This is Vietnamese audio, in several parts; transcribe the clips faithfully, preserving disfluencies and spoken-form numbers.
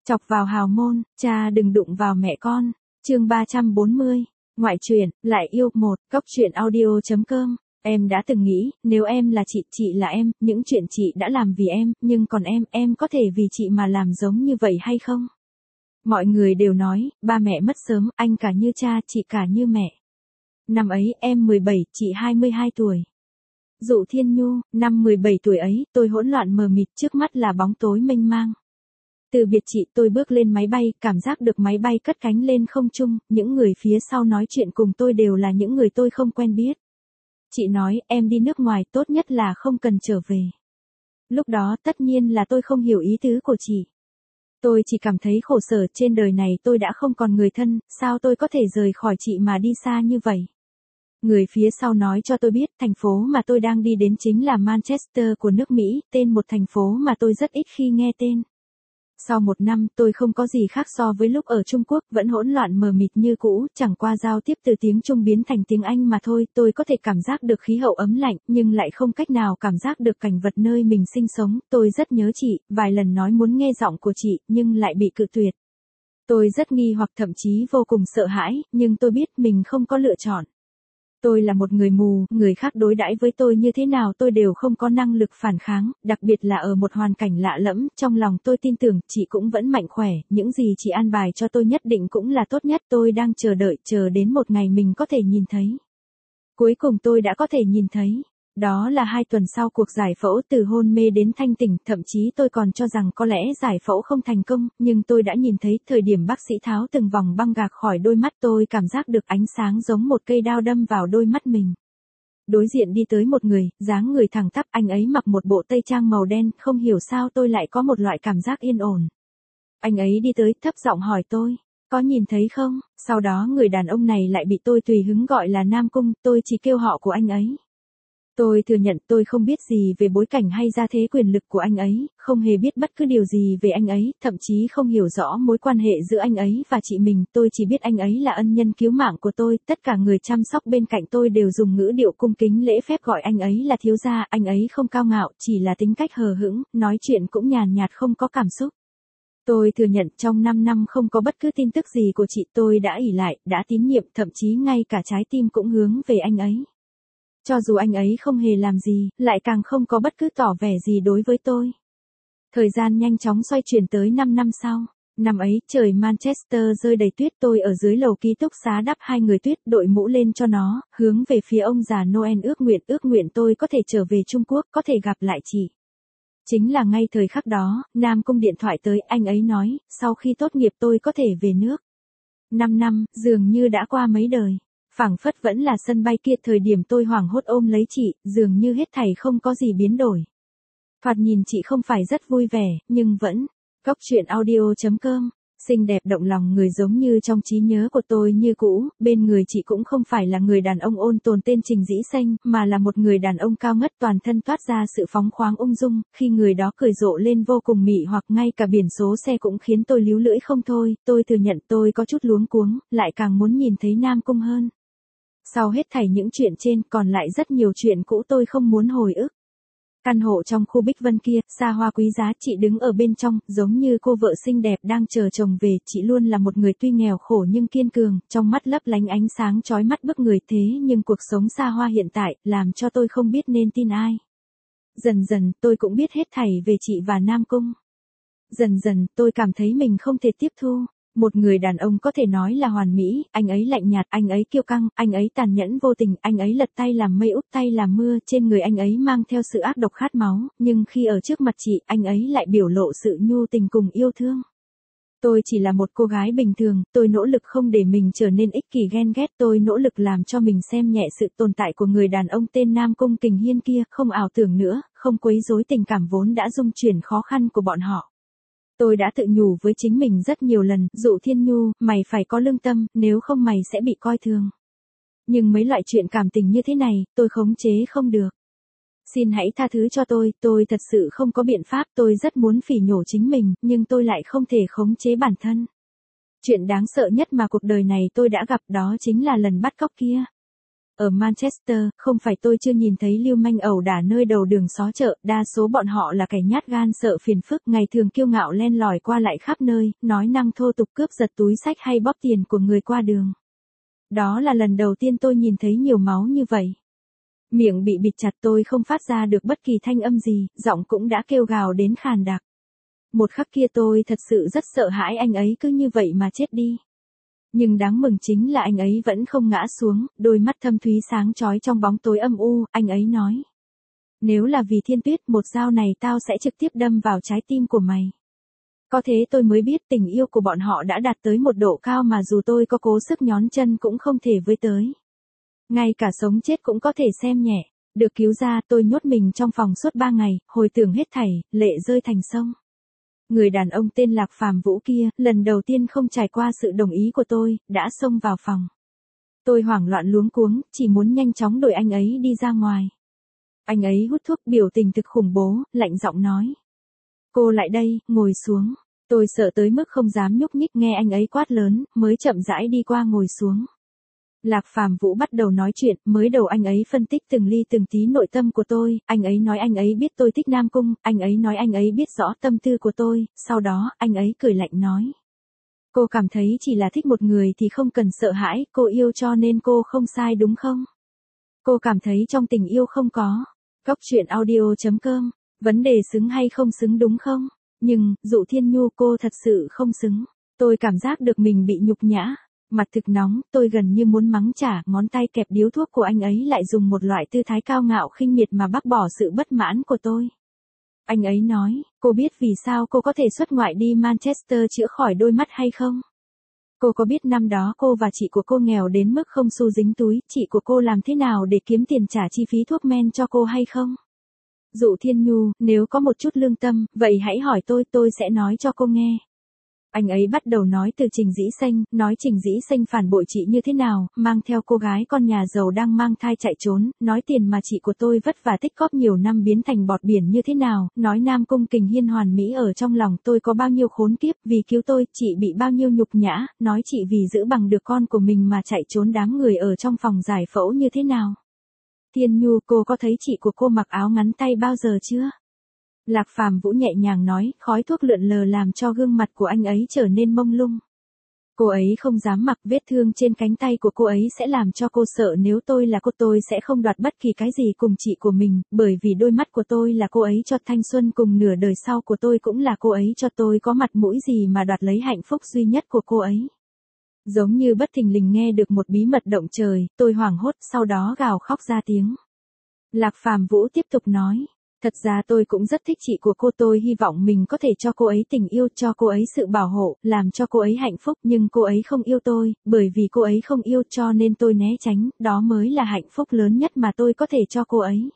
Chọc vào hào môn, cha đừng đụng vào mẹ con. Chương ba trăm bốn mươi. Ngoại truyện, lại yêu một, góc truyện audio.com. Em đã từng nghĩ, nếu em là chị, chị là em, những chuyện chị đã làm vì em, nhưng còn em, em có thể vì chị mà làm giống như vậy hay không? Mọi người đều nói, ba mẹ mất sớm, anh cả như cha, chị cả như mẹ. Năm ấy, em mười bảy, chị hai mươi hai tuổi. Dụ Thiên Nhu, năm mười bảy tuổi ấy, tôi hỗn loạn mờ mịt, trước mắt là bóng tối mênh mang. Từ biệt chị, tôi bước lên máy bay, cảm giác được máy bay cất cánh lên không trung, những người phía sau nói chuyện cùng tôi đều là những người tôi không quen biết. Chị nói, em đi nước ngoài, tốt nhất là không cần trở về. Lúc đó tất nhiên là tôi không hiểu ý tứ của chị. Tôi chỉ cảm thấy khổ sở, trên đời này tôi đã không còn người thân, sao tôi có thể rời khỏi chị mà đi xa như vậy? Người phía sau nói cho tôi biết, thành phố mà tôi đang đi đến chính là Manchester của nước Mỹ, tên một thành phố mà tôi rất ít khi nghe tên. Sau một năm, tôi không có gì khác so với lúc ở Trung Quốc, vẫn hỗn loạn mờ mịt như cũ, chẳng qua giao tiếp từ tiếng Trung biến thành tiếng Anh mà thôi, tôi có thể cảm giác được khí hậu ấm lạnh, nhưng lại không cách nào cảm giác được cảnh vật nơi mình sinh sống, tôi rất nhớ chị, vài lần nói muốn nghe giọng của chị, nhưng lại bị cự tuyệt. Tôi rất nghi hoặc thậm chí vô cùng sợ hãi, nhưng tôi biết mình không có lựa chọn. Tôi là một người mù, người khác đối đãi với tôi như thế nào tôi đều không có năng lực phản kháng, đặc biệt là ở một hoàn cảnh lạ lẫm, trong lòng tôi tin tưởng, chị cũng vẫn mạnh khỏe, những gì chị an bài cho tôi nhất định cũng là tốt nhất, tôi đang chờ đợi, chờ đến một ngày mình có thể nhìn thấy. Cuối cùng tôi đã có thể nhìn thấy. Đó là hai tuần sau cuộc giải phẫu, từ hôn mê đến thanh tỉnh, thậm chí tôi còn cho rằng có lẽ giải phẫu không thành công, nhưng tôi đã nhìn thấy, thời điểm bác sĩ tháo từng vòng băng gạc khỏi đôi mắt tôi cảm giác được ánh sáng giống một cây đao đâm vào đôi mắt mình. Đối diện đi tới một người, dáng người thẳng tắp, anh ấy mặc một bộ tây trang màu đen, không hiểu sao tôi lại có một loại cảm giác yên ổn. Anh ấy đi tới, thấp giọng hỏi tôi, có nhìn thấy không? Sau đó người đàn ông này lại bị tôi tùy hứng gọi là Nam Cung, tôi chỉ kêu họ của anh ấy. Tôi thừa nhận tôi không biết gì về bối cảnh hay gia thế quyền lực của anh ấy, không hề biết bất cứ điều gì về anh ấy, thậm chí không hiểu rõ mối quan hệ giữa anh ấy và chị mình, tôi chỉ biết anh ấy là ân nhân cứu mạng của tôi, tất cả người chăm sóc bên cạnh tôi đều dùng ngữ điệu cung kính lễ phép gọi anh ấy là thiếu gia, anh ấy không cao ngạo, chỉ là tính cách hờ hững, nói chuyện cũng nhàn nhạt không có cảm xúc. Tôi thừa nhận trong năm năm không có bất cứ tin tức gì của chị, tôi đã ỷ lại, đã tín nhiệm, thậm chí ngay cả trái tim cũng hướng về anh ấy. Cho dù anh ấy không hề làm gì, lại càng không có bất cứ tỏ vẻ gì đối với tôi. Thời gian nhanh chóng xoay chuyển tới năm năm sau. Năm ấy, trời Manchester rơi đầy tuyết, tôi ở dưới lầu ký túc xá đắp hai người tuyết, đội mũ lên cho nó, hướng về phía ông già Noel ước nguyện, ước nguyện tôi có thể trở về Trung Quốc, có thể gặp lại chị. Chính là ngay thời khắc đó, Nam Cung điện thoại tới, anh ấy nói, sau khi tốt nghiệp tôi có thể về nước. Năm năm, dường như đã qua mấy đời. Phảng phất vẫn là sân bay kia, thời điểm tôi hoảng hốt ôm lấy chị, dường như hết thảy không có gì biến đổi. Thoạt nhìn chị không phải rất vui vẻ, nhưng vẫn. Góc truyện audio.com. Xinh đẹp động lòng người giống như trong trí nhớ của tôi như cũ, bên người chị cũng không phải là người đàn ông ôn tồn tên Trình Dĩ Xanh, mà là một người đàn ông cao ngất, toàn thân toát ra sự phóng khoáng ung dung, khi người đó cười rộ lên vô cùng mị hoặc, ngay cả biển số xe cũng khiến tôi líu lưỡi không thôi, tôi thừa nhận tôi có chút luống cuống, lại càng muốn nhìn thấy Nam Cung hơn. Sau hết thảy những chuyện trên, còn lại rất nhiều chuyện cũ tôi không muốn hồi ức. Căn hộ trong khu Bích Vân kia, xa hoa quý giá, chị đứng ở bên trong, giống như cô vợ xinh đẹp đang chờ chồng về, chị luôn là một người tuy nghèo khổ nhưng kiên cường, trong mắt lấp lánh ánh sáng chói mắt bức người, thế nhưng cuộc sống xa hoa hiện tại, làm cho tôi không biết nên tin ai. Dần dần, tôi cũng biết hết thảy về chị và Nam Cung. Dần dần, tôi cảm thấy mình không thể tiếp thu. Một người đàn ông có thể nói là hoàn mỹ, anh ấy lạnh nhạt, anh ấy kiêu căng, anh ấy tàn nhẫn vô tình, anh ấy lật tay làm mây úp tay làm mưa, trên người anh ấy mang theo sự ác độc khát máu, nhưng khi ở trước mặt chị, anh ấy lại biểu lộ sự nhu tình cùng yêu thương. Tôi chỉ là một cô gái bình thường, tôi nỗ lực không để mình trở nên ích kỷ ghen ghét, tôi nỗ lực làm cho mình xem nhẹ sự tồn tại của người đàn ông tên Nam Cung Kình Hiên kia, không ảo tưởng nữa, không quấy rối tình cảm vốn đã dung chuyển khó khăn của bọn họ. Tôi đã tự nhủ với chính mình rất nhiều lần, Dụ Thiên Nhu, mày phải có lương tâm, nếu không mày sẽ bị coi thường. Nhưng mấy loại chuyện cảm tình như thế này, tôi khống chế không được. Xin hãy tha thứ cho tôi, tôi thật sự không có biện pháp, tôi rất muốn phỉ nhổ chính mình, nhưng tôi lại không thể khống chế bản thân. Chuyện đáng sợ nhất mà cuộc đời này tôi đã gặp đó chính là lần bắt cóc kia. Ở Manchester, không phải tôi chưa nhìn thấy lưu manh ẩu đả nơi đầu đường xó chợ, đa số bọn họ là kẻ nhát gan sợ phiền phức, ngày thường kiêu ngạo len lỏi qua lại khắp nơi, nói năng thô tục cướp giật túi xách hay bóp tiền của người qua đường. Đó là lần đầu tiên tôi nhìn thấy nhiều máu như vậy. Miệng bị bịt chặt, tôi không phát ra được bất kỳ thanh âm gì, giọng cũng đã kêu gào đến khàn đặc. Một khắc kia tôi thật sự rất sợ hãi anh ấy cứ như vậy mà chết đi. Nhưng đáng mừng chính là anh ấy vẫn không ngã xuống, đôi mắt thâm thúy sáng chói trong bóng tối âm u, anh ấy nói. Nếu là vì Thiên Tuyết, một dao này tao sẽ trực tiếp đâm vào trái tim của mày. Có thế tôi mới biết tình yêu của bọn họ đã đạt tới một độ cao mà dù tôi có cố sức nhón chân cũng không thể với tới. Ngay cả sống chết cũng có thể xem nhẹ. Được cứu ra, tôi nhốt mình trong phòng suốt ba ngày, hồi tưởng hết thảy, lệ rơi thành sông. Người đàn ông tên Lạc Phàm Vũ kia, lần đầu tiên không trải qua sự đồng ý của tôi, đã xông vào phòng. Tôi hoảng loạn luống cuống, chỉ muốn nhanh chóng đuổi anh ấy đi ra ngoài. Anh ấy hút thuốc, biểu tình thực khủng bố, lạnh giọng nói. Cô lại đây, ngồi xuống. Tôi sợ tới mức không dám nhúc nhích, nghe anh ấy quát lớn, mới chậm rãi đi qua ngồi xuống. Lạc Phàm Vũ bắt đầu nói chuyện, mới đầu anh ấy phân tích từng ly từng tí nội tâm của tôi, anh ấy nói anh ấy biết tôi thích Nam Cung, anh ấy nói anh ấy biết rõ tâm tư của tôi, sau đó, anh ấy cười lạnh nói. Cô cảm thấy chỉ là thích một người thì không cần sợ hãi, cô yêu cho nên cô không sai đúng không? Cô cảm thấy trong tình yêu không có. Cóc truyện audio chấm com, vấn đề xứng hay không xứng đúng không? Nhưng, Dụ Thiên Nhu, cô thật sự không xứng. Tôi cảm giác được mình bị nhục nhã. Mặt thực nóng, tôi gần như muốn mắng trả, ngón tay kẹp điếu thuốc của anh ấy lại dùng một loại tư thái cao ngạo khinh miệt mà bác bỏ sự bất mãn của tôi. Anh ấy nói, cô biết vì sao cô có thể xuất ngoại đi Manchester chữa khỏi đôi mắt hay không? Cô có biết năm đó cô và chị của cô nghèo đến mức không xu dính túi, chị của cô làm thế nào để kiếm tiền trả chi phí thuốc men cho cô hay không? Dụ Thiên Nhu, nếu có một chút lương tâm, vậy hãy hỏi tôi, tôi sẽ nói cho cô nghe. Anh ấy bắt đầu nói từ Trình Dĩ Xanh, nói Trình Dĩ Xanh phản bội chị như thế nào, mang theo cô gái con nhà giàu đang mang thai chạy trốn, nói tiền mà chị của tôi vất vả tích cóp nhiều năm biến thành bọt biển như thế nào, nói Nam Cung Kình Hiên hoàn mỹ ở trong lòng tôi có bao nhiêu khốn kiếp, vì cứu tôi, chị bị bao nhiêu nhục nhã, nói chị vì giữ bằng được con của mình mà chạy trốn đám người ở trong phòng giải phẫu như thế nào. Thiên Nhu, cô có thấy chị của cô mặc áo ngắn tay bao giờ chưa? Lạc Phàm Vũ nhẹ nhàng nói, khói thuốc lượn lờ làm cho gương mặt của anh ấy trở nên mông lung. Cô ấy không dám mặc, vết thương trên cánh tay của cô ấy sẽ làm cho cô sợ, nếu tôi là cô tôi sẽ không đoạt bất kỳ cái gì cùng chị của mình, bởi vì đôi mắt của tôi là cô ấy cho thanh xuân cùng nửa đời sau của tôi cũng là cô ấy cho tôi, có mặt mũi gì mà đoạt lấy hạnh phúc duy nhất của cô ấy. Giống như bất thình lình nghe được một bí mật động trời, tôi hoảng hốt, sau đó gào khóc ra tiếng. Lạc Phàm Vũ tiếp tục nói. Thật ra tôi cũng rất thích chị của cô, tôi hy vọng mình có thể cho cô ấy tình yêu, cho cô ấy sự bảo hộ, làm cho cô ấy hạnh phúc, nhưng cô ấy không yêu tôi, bởi vì cô ấy không yêu cho nên tôi né tránh, đó mới là hạnh phúc lớn nhất mà tôi có thể cho cô ấy.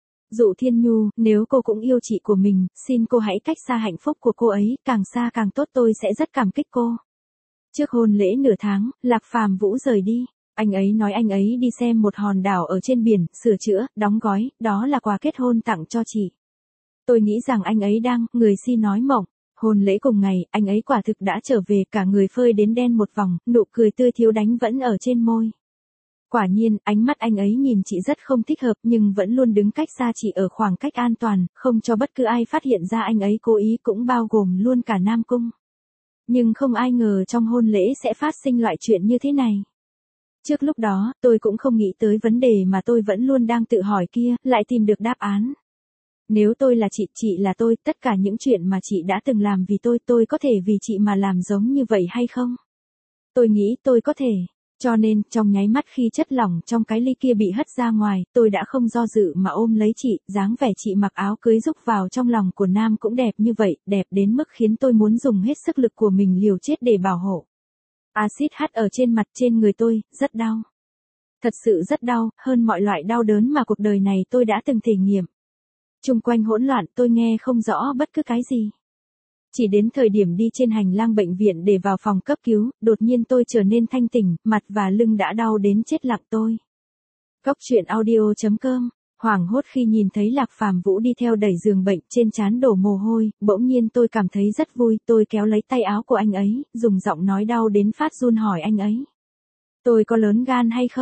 Dụ Thiên Nhu, nếu cô cũng yêu chị của mình, xin cô hãy cách xa hạnh phúc của cô ấy, càng xa càng tốt, tôi sẽ rất cảm kích cô. Trước hôn lễ nửa tháng, Lạc Phàm Vũ rời đi. Anh ấy nói anh ấy đi xem một hòn đảo ở trên biển, sửa chữa, đóng gói, đó là quà kết hôn tặng cho chị. Tôi nghĩ rằng anh ấy đang, người si nói mộng. Hôn lễ cùng ngày, anh ấy quả thực đã trở về, cả người phơi đến đen một vòng, nụ cười tươi thiếu đánh vẫn ở trên môi. Quả nhiên, ánh mắt anh ấy nhìn chị rất không thích hợp nhưng vẫn luôn đứng cách xa chị ở khoảng cách an toàn, không cho bất cứ ai phát hiện ra anh ấy cố ý, cũng bao gồm luôn cả Nam Cung. Nhưng không ai ngờ trong hôn lễ sẽ phát sinh loại chuyện như thế này. Trước lúc đó, tôi cũng không nghĩ tới vấn đề mà tôi vẫn luôn đang tự hỏi kia, lại tìm được đáp án. Nếu tôi là chị, chị là tôi, tất cả những chuyện mà chị đã từng làm vì tôi, tôi có thể vì chị mà làm giống như vậy hay không? Tôi nghĩ tôi có thể. Cho nên, trong nháy mắt khi chất lỏng trong cái ly kia bị hất ra ngoài, tôi đã không do dự mà ôm lấy chị, dáng vẻ chị mặc áo cưới rúc vào trong lòng của Nam cũng đẹp như vậy, đẹp đến mức khiến tôi muốn dùng hết sức lực của mình liều chết để bảo hộ. Axit hắt ở trên mặt trên người tôi, rất đau. Thật sự rất đau, hơn mọi loại đau đớn mà cuộc đời này tôi đã từng thể nghiệm. Chung quanh hỗn loạn, tôi nghe không rõ bất cứ cái gì. Chỉ đến thời điểm đi trên hành lang bệnh viện để vào phòng cấp cứu, đột nhiên tôi trở nên thanh tỉnh, mặt và lưng đã đau đến chết lặng tôi. Cóc truyện audio chấm com, hoảng hốt khi nhìn thấy Lạc Phàm Vũ đi theo đẩy giường bệnh, trên trán đổ mồ hôi, bỗng nhiên tôi cảm thấy rất vui, tôi kéo lấy tay áo của anh ấy, dùng giọng nói đau đến phát run hỏi anh ấy. Tôi có lớn gan hay không?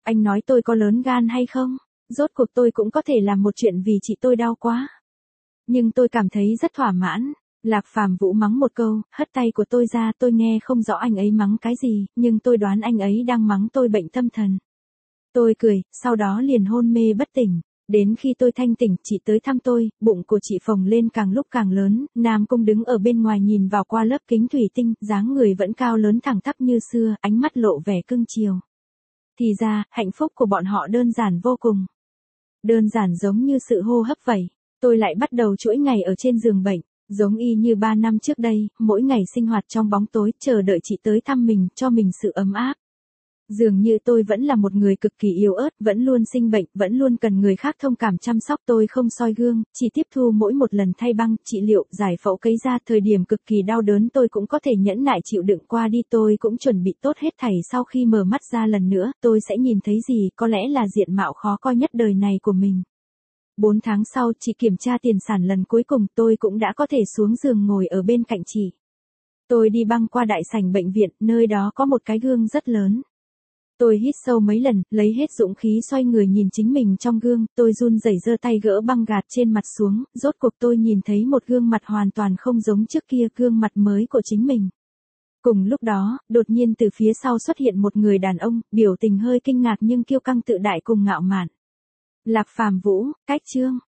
Anh nói tôi có lớn gan hay không? Rốt cuộc tôi cũng có thể làm một chuyện vì chị tôi đau quá. Nhưng tôi cảm thấy rất thỏa mãn. Lạc Phàm Vũ mắng một câu, hất tay của tôi ra, tôi nghe không rõ anh ấy mắng cái gì, nhưng tôi đoán anh ấy đang mắng tôi bệnh tâm thần. Tôi cười, sau đó liền hôn mê bất tỉnh. Đến khi tôi thanh tỉnh, chị tới thăm tôi, bụng của chị phồng lên càng lúc càng lớn, Nam Cung đứng ở bên ngoài nhìn vào qua lớp kính thủy tinh, dáng người vẫn cao lớn thẳng tắp như xưa, ánh mắt lộ vẻ cưng chiều. Thì ra, hạnh phúc của bọn họ đơn giản vô cùng. Đơn giản giống như sự hô hấp vậy. Tôi lại bắt đầu chuỗi ngày ở trên giường bệnh, giống y như ba năm trước đây, mỗi ngày sinh hoạt trong bóng tối, chờ đợi chị tới thăm mình, cho mình sự ấm áp. Dường như tôi vẫn là một người cực kỳ yếu ớt, vẫn luôn sinh bệnh, vẫn luôn cần người khác thông cảm chăm sóc. Tôi không soi gương, chỉ tiếp thu mỗi một lần thay băng, trị liệu, giải phẫu cấy da. Thời điểm cực kỳ đau đớn tôi cũng có thể nhẫn nại chịu đựng qua đi. Tôi cũng chuẩn bị tốt hết thảy, sau khi mở mắt ra lần nữa, tôi sẽ nhìn thấy gì, có lẽ là diện mạo khó coi nhất đời này của mình. Bốn tháng sau, chị kiểm tra tiền sản lần cuối cùng, tôi cũng đã có thể xuống giường ngồi ở bên cạnh chị. Tôi đi băng qua đại sảnh bệnh viện, nơi đó có một cái gương rất lớn. Tôi hít sâu mấy lần, lấy hết dũng khí xoay người nhìn chính mình trong gương, tôi run rẩy giơ tay gỡ băng gạt trên mặt xuống, rốt cuộc tôi nhìn thấy một gương mặt hoàn toàn không giống trước kia, gương mặt mới của chính mình. Cùng lúc đó, đột nhiên từ phía sau xuất hiện một người đàn ông, biểu tình hơi kinh ngạc nhưng kiêu căng tự đại cùng ngạo mạn. Lạc Phàm Vũ, cách chương.